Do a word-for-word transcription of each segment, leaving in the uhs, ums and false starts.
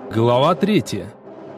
Глава третья.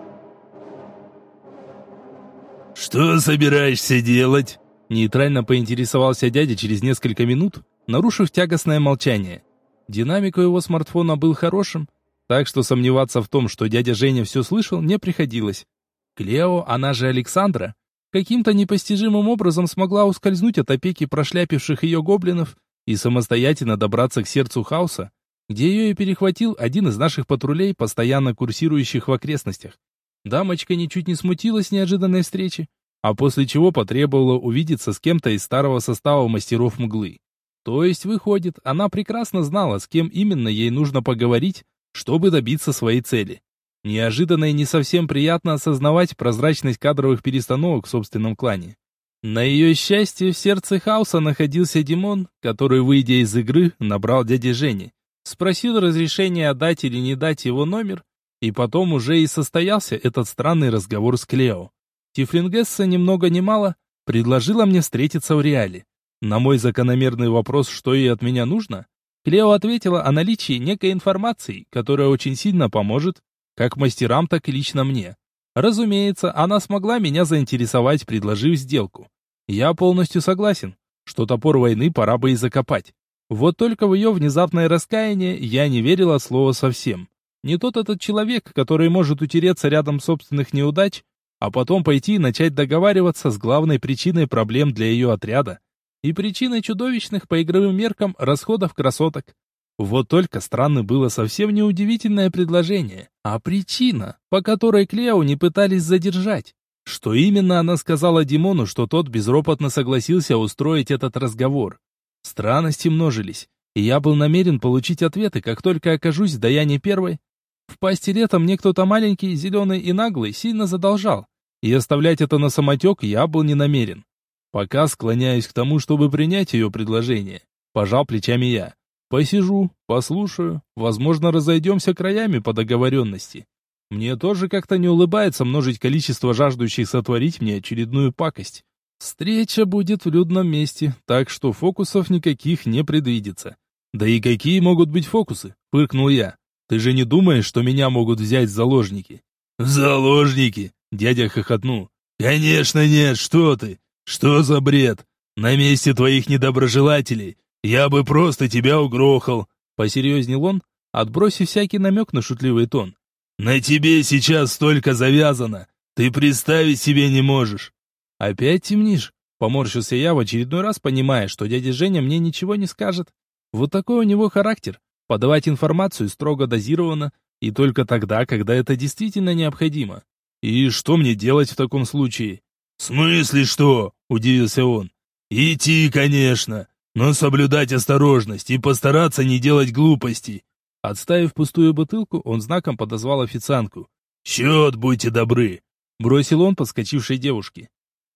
«Что собираешься делать?» Нейтрально поинтересовался дядя через несколько минут, нарушив тягостное молчание. Динамик у его смартфона был хорошим, так что сомневаться в том, что дядя Женя все слышал, не приходилось. Клео, она же Александра, каким-то непостижимым образом смогла ускользнуть от опеки прошляпивших ее гоблинов и самостоятельно добраться к сердцу хаоса, где ее и перехватил один из наших патрулей, постоянно курсирующих в окрестностях. Дамочка ничуть не смутилась неожиданной встречи, а после чего потребовала увидеться с кем-то из старого состава мастеров мглы. То есть, выходит, она прекрасно знала, с кем именно ей нужно поговорить, чтобы добиться своей цели. Неожиданно и не совсем приятно осознавать прозрачность кадровых перестановок в собственном клане. На ее счастье, в сердце хаоса находился Димон, который, выйдя из игры, набрал дяди Жени. Спросил разрешения отдать или не дать его номер, и потом уже и состоялся этот странный разговор с Клео. Тифлингесса ни много ни мало предложила мне встретиться в реале. На мой закономерный вопрос, что ей от меня нужно, Клео ответила о наличии некой информации, которая очень сильно поможет как мастерам, так и лично мне. Разумеется, она смогла меня заинтересовать, предложив сделку. Я полностью согласен, что топор войны пора бы и закопать. Вот только в ее внезапное раскаяние я не верил от слова совсем. Не тот этот человек, который может утереться рядом собственных неудач, а потом пойти и начать договариваться с главной причиной проблем для ее отряда и причиной чудовищных по игровым меркам расходов красоток. Вот только странно было совсем не удивительное предложение, а причина, по которой Клео не пытались задержать. Что именно она сказала Димону, что тот безропотно согласился устроить этот разговор. Странности множились, и я был намерен получить ответы, как только окажусь в Даяне Первой. В пасти лета мне кто-то маленький, зеленый и наглый сильно задолжал, и оставлять это на самотек я был не намерен. Пока склоняюсь к тому, чтобы принять ее предложение. Пожал плечами я. Посижу, послушаю, возможно, разойдемся краями по договоренности. Мне тоже как-то не улыбается множить количество жаждущих сотворить мне очередную пакость. Встреча будет в людном месте, так что фокусов никаких не предвидится. Да и какие могут быть фокусы? Фыркнул я. Ты же не думаешь, что меня могут взять в заложники? В заложники? Дядя хохотнул. Конечно нет, что ты? Что за бред? На месте твоих недоброжелателей я бы просто тебя угрохал. Посерьезнел он, отбросив всякий намек на шутливый тон. На тебе сейчас столько завязано, ты представить себе не можешь. Опять темнишь? Поморщился я в очередной раз, понимая, что дядя Женя мне ничего не скажет. Вот такой у него характер. Подавать информацию строго дозированно, и только тогда, когда это действительно необходимо. И что мне делать в таком случае? В смысле что? Удивился он. Идти, конечно, но соблюдать осторожность и постараться не делать глупостей. Отставив пустую бутылку, он знаком подозвал официантку. «Счет, будьте добры!» Бросил он подскочившей девушке.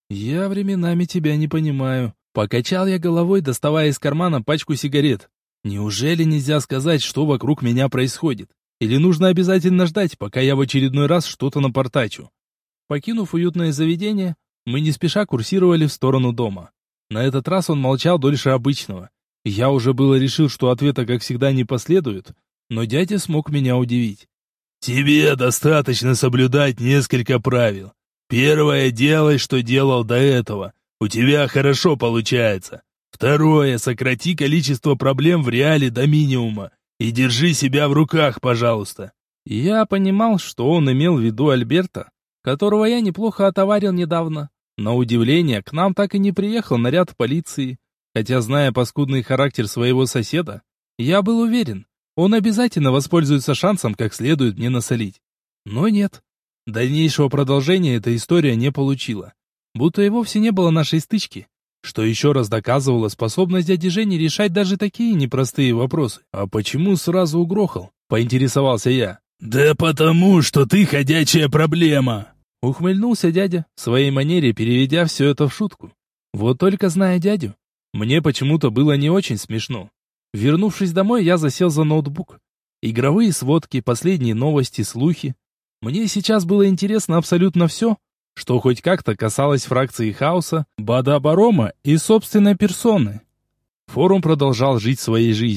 «Я временами тебя не понимаю». Покачал я головой, доставая из кармана пачку сигарет. Неужели нельзя сказать, что вокруг меня происходит? Или нужно обязательно ждать, пока я в очередной раз что-то напортачу? Покинув уютное заведение, мы не спеша курсировали в сторону дома. На этот раз он молчал дольше обычного. Я уже было решил, что ответа, как всегда, не последует, но дядя смог меня удивить. «Тебе достаточно соблюдать несколько правил. Первое, делай, что делал до этого. У тебя хорошо получается. Второе, сократи количество проблем в реале до минимума. И держи себя в руках, пожалуйста». Я понимал, что он имел в виду Альберта, которого я неплохо отоварил недавно. На удивление, к нам так и не приехал наряд полиции. Хотя, зная паскудный характер своего соседа, я был уверен, он обязательно воспользуется шансом как следует мне насолить. Но нет. Дальнейшего продолжения эта история не получила. Будто и вовсе не было нашей стычки, что еще раз доказывало способность дяди Жени решать даже такие непростые вопросы. «А почему сразу угрохал?» — поинтересовался я. «Да потому, что ты ходячая проблема!» Ухмыльнулся дядя, в своей манере переведя все это в шутку. Вот только зная дядю, мне почему-то было не очень смешно. Вернувшись домой, я засел за ноутбук. Игровые сводки, последние новости, слухи. Мне сейчас было интересно абсолютно все, что хоть как-то касалось фракции хаоса, Бада Барома и собственной персоны. Форум продолжал жить своей жизнью.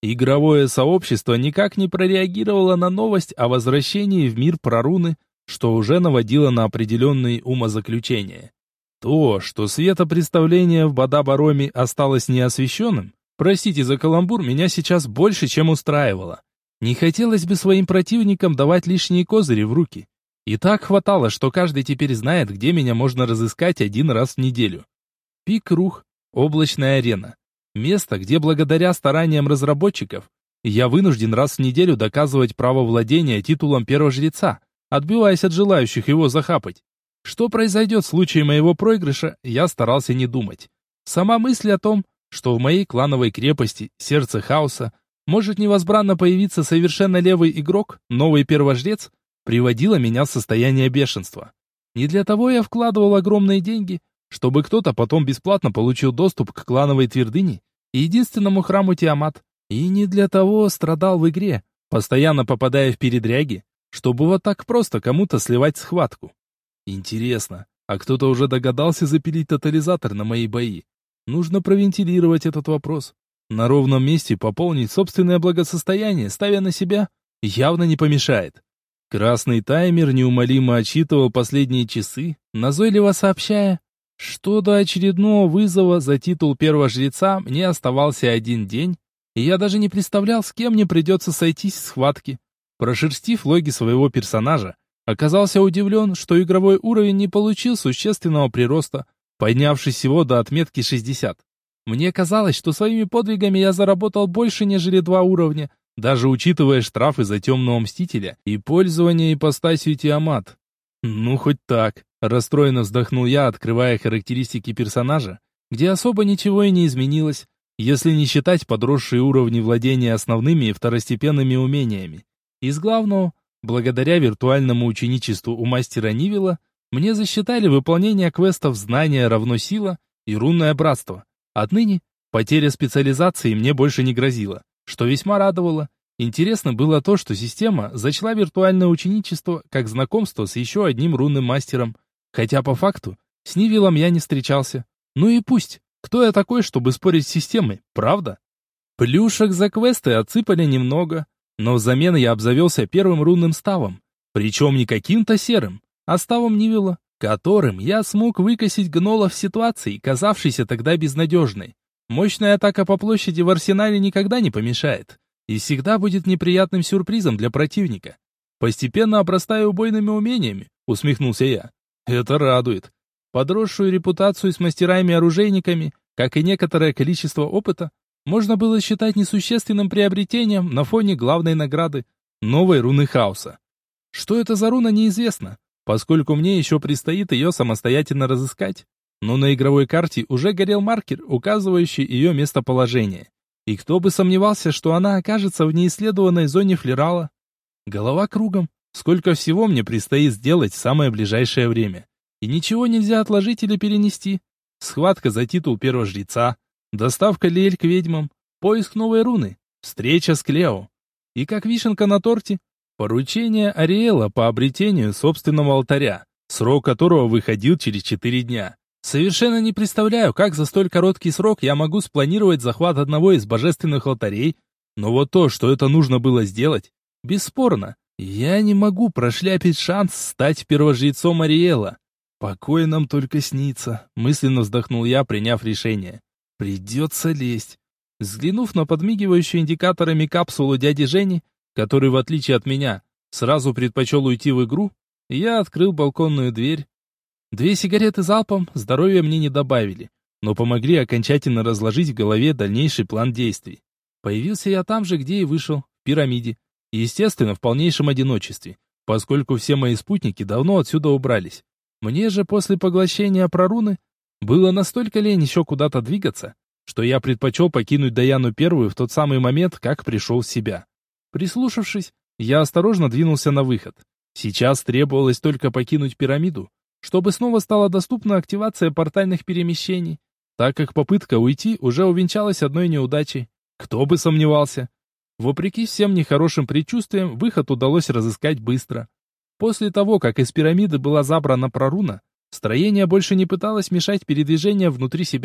Игровое сообщество никак не прореагировало на новость о возвращении в мир Проруны, что уже наводило на определенные умозаключения. То, что светопредставление в Бадабароме осталось неосвещенным, простите за каламбур, меня сейчас больше, чем устраивало. Не хотелось бы своим противникам давать лишние козыри в руки. И так хватало, что каждый теперь знает, где меня можно разыскать один раз в неделю. Пик-Рух, облачная арена. Место, где благодаря стараниям разработчиков я вынужден раз в неделю доказывать право владения титулом первого жреца, отбиваясь от желающих его захапать. Что произойдет в случае моего проигрыша, я старался не думать. Сама мысль о том, что в моей клановой крепости, сердце хаоса, может невозбранно появиться совершенно левый игрок, новый первожрец, приводила меня в состояние бешенства. Не для того я вкладывал огромные деньги, чтобы кто-то потом бесплатно получил доступ к клановой твердыне и единственному храму Тиамат. И не для того страдал в игре, постоянно попадая в передряги, чтобы вот так просто кому-то сливать схватку. Интересно, а кто-то уже догадался запилить тотализатор на мои бои? Нужно провентилировать этот вопрос. На ровном месте пополнить собственное благосостояние, ставя на себя, явно не помешает. Красный таймер неумолимо отсчитывал последние часы, назойливо сообщая, что до очередного вызова за титул первого жреца мне оставался один день, и я даже не представлял, с кем мне придется сойтись в схватке. Прошерстив логи своего персонажа, оказался удивлен, что игровой уровень не получил существенного прироста, поднявшись всего до отметки шестьдесят. Мне казалось, что своими подвигами я заработал больше, нежели два уровня, даже учитывая штрафы за темного мстителя и пользование ипостасью Тиамат. Ну, хоть так. Расстроенно вздохнул я, открывая характеристики персонажа, где особо ничего и не изменилось, если не считать подросшие уровни владения основными и второстепенными умениями. Из главного, благодаря виртуальному ученичеству у мастера Нивела, мне засчитали выполнение квестов «Знание равно сила» и «Рунное братство». Отныне потеря специализации мне больше не грозила, что весьма радовало. Интересно было то, что система зачла виртуальное ученичество как знакомство с еще одним рунным мастером, хотя по факту с Нивелом я не встречался. Ну и пусть, кто я такой, чтобы спорить с системой, правда? Плюшек за квесты отсыпали немного, но взамен я обзавелся первым рунным ставом, причем не каким-то серым, а ставом Нивела, которым я смог выкосить гнолов в ситуации, казавшейся тогда безнадежной. Мощная атака по площади в арсенале никогда не помешает и всегда будет неприятным сюрпризом для противника. Постепенно обрастаю убойными умениями, усмехнулся я. Это радует. Подросшую репутацию с мастерами-оружейниками, как и некоторое количество опыта, можно было считать несущественным приобретением на фоне главной награды — новой руны хаоса. Что это за руна, неизвестно, поскольку мне еще предстоит ее самостоятельно разыскать, но на игровой карте уже горел маркер, указывающий ее местоположение. И кто бы сомневался, что она окажется в неисследованной зоне Флерала. Голова кругом, сколько всего мне предстоит сделать в самое ближайшее время. И ничего нельзя отложить или перенести. Схватка за титул первого жреца, доставка Лиэль к ведьмам, поиск новой руны, встреча с Клео. И как вишенка на торте, поручение Ариэла по обретению собственного алтаря, срок которого выходил через четыре дня. Совершенно не представляю, как за столь короткий срок я могу спланировать захват одного из божественных алтарей, но вот то, что это нужно было сделать, бесспорно. Я не могу прошляпить шанс стать первожрецом Ариэла. Покой нам только снится, мысленно вздохнул я, приняв решение. Придется лезть. Взглянув на подмигивающую индикаторами капсулу дяди Жени, который, в отличие от меня, сразу предпочел уйти в игру, я открыл балконную дверь. Две сигареты залпом здоровья мне не добавили, но помогли окончательно разложить в голове дальнейший план действий. Появился я там же, где и вышел, в пирамиде. Естественно, в полнейшем одиночестве, поскольку все мои спутники давно отсюда убрались. Мне же после поглощения проруны было настолько лень еще куда-то двигаться, что я предпочел покинуть Даяну Первую в тот самый момент, как пришел в себя. Прислушавшись, я осторожно двинулся на выход. Сейчас требовалось только покинуть пирамиду, чтобы снова стала доступна активация портальных перемещений, так как попытка уйти уже увенчалась одной неудачей. Кто бы сомневался. Вопреки всем нехорошим предчувствиям, выход удалось разыскать быстро. После того, как из пирамиды была забрана проруна, строение больше не пыталось мешать передвижению внутри себя.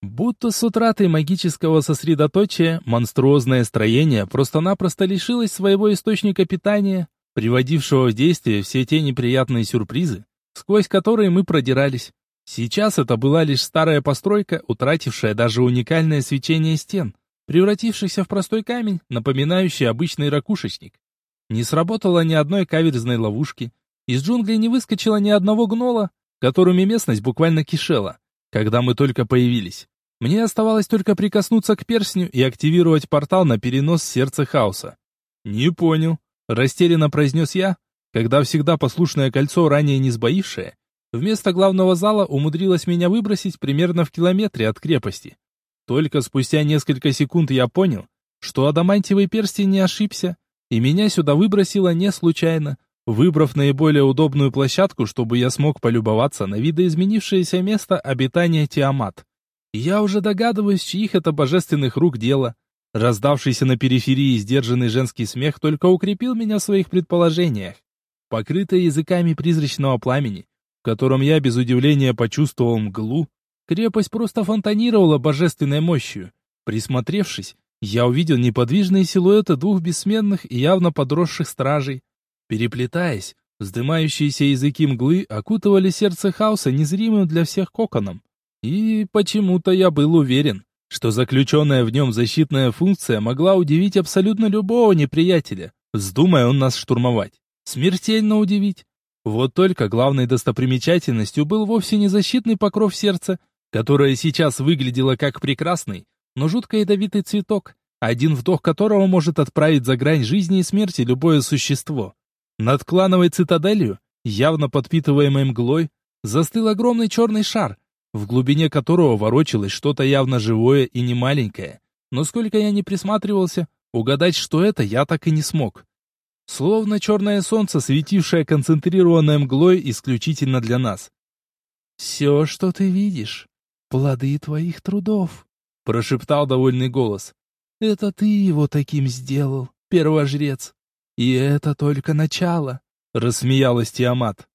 Будто с утратой магического сосредоточия монструозное строение просто-напросто лишилось своего источника питания, приводившего в действие все те неприятные сюрпризы, сквозь которые мы продирались. Сейчас это была лишь старая постройка, утратившая даже уникальное свечение стен, превратившихся в простой камень, напоминающий обычный ракушечник. Не сработало ни одной каверзной ловушки, из джунглей не выскочило ни одного гнола, которыми местность буквально кишела, когда мы только появились. Мне оставалось только прикоснуться к перстню и активировать портал на перенос в сердце хаоса. «Не понял», — растерянно произнес я, когда всегда послушное кольцо, ранее не сбоившее, вместо главного зала умудрилось меня выбросить примерно в километре от крепости. Только спустя несколько секунд я понял, что адамантиевый перстень не ошибся, и меня сюда выбросило не случайно, выбрав наиболее удобную площадку, чтобы я смог полюбоваться на видоизменившееся место обитания Тиамат. Я уже догадываюсь, чьих это божественных рук дело. Раздавшийся на периферии сдержанный женский смех только укрепил меня в своих предположениях. Покрытая языками призрачного пламени, в котором я без удивления почувствовал мглу, крепость просто фонтанировала божественной мощью. Присмотревшись, я увидел неподвижные силуэты двух бессменных и явно подросших стражей. Переплетаясь, вздымающиеся языки мглы окутывали сердце хаоса незримым для всех коконом. И почему-то я был уверен, что заключенная в нем защитная функция могла удивить абсолютно любого неприятеля, вздумая он нас штурмовать. Смертельно удивить. Вот только главной достопримечательностью был вовсе не защитный покров сердца, которое сейчас выглядело как прекрасный, но жутко ядовитый цветок, один вдох которого может отправить за грань жизни и смерти любое существо. Над клановой цитаделью, явно подпитываемой мглой, застыл огромный черный шар, в глубине которого ворочалось что-то явно живое и немаленькое. Но сколько я ни присматривался, угадать, что это, я так и не смог. Словно черное солнце, светившее концентрированной мглой исключительно для нас. «Все, что ты видишь, плоды твоих трудов», — прошептал довольный голос. «Это ты его таким сделал, первожрец. И это только начало», — рассмеялась Тиамат.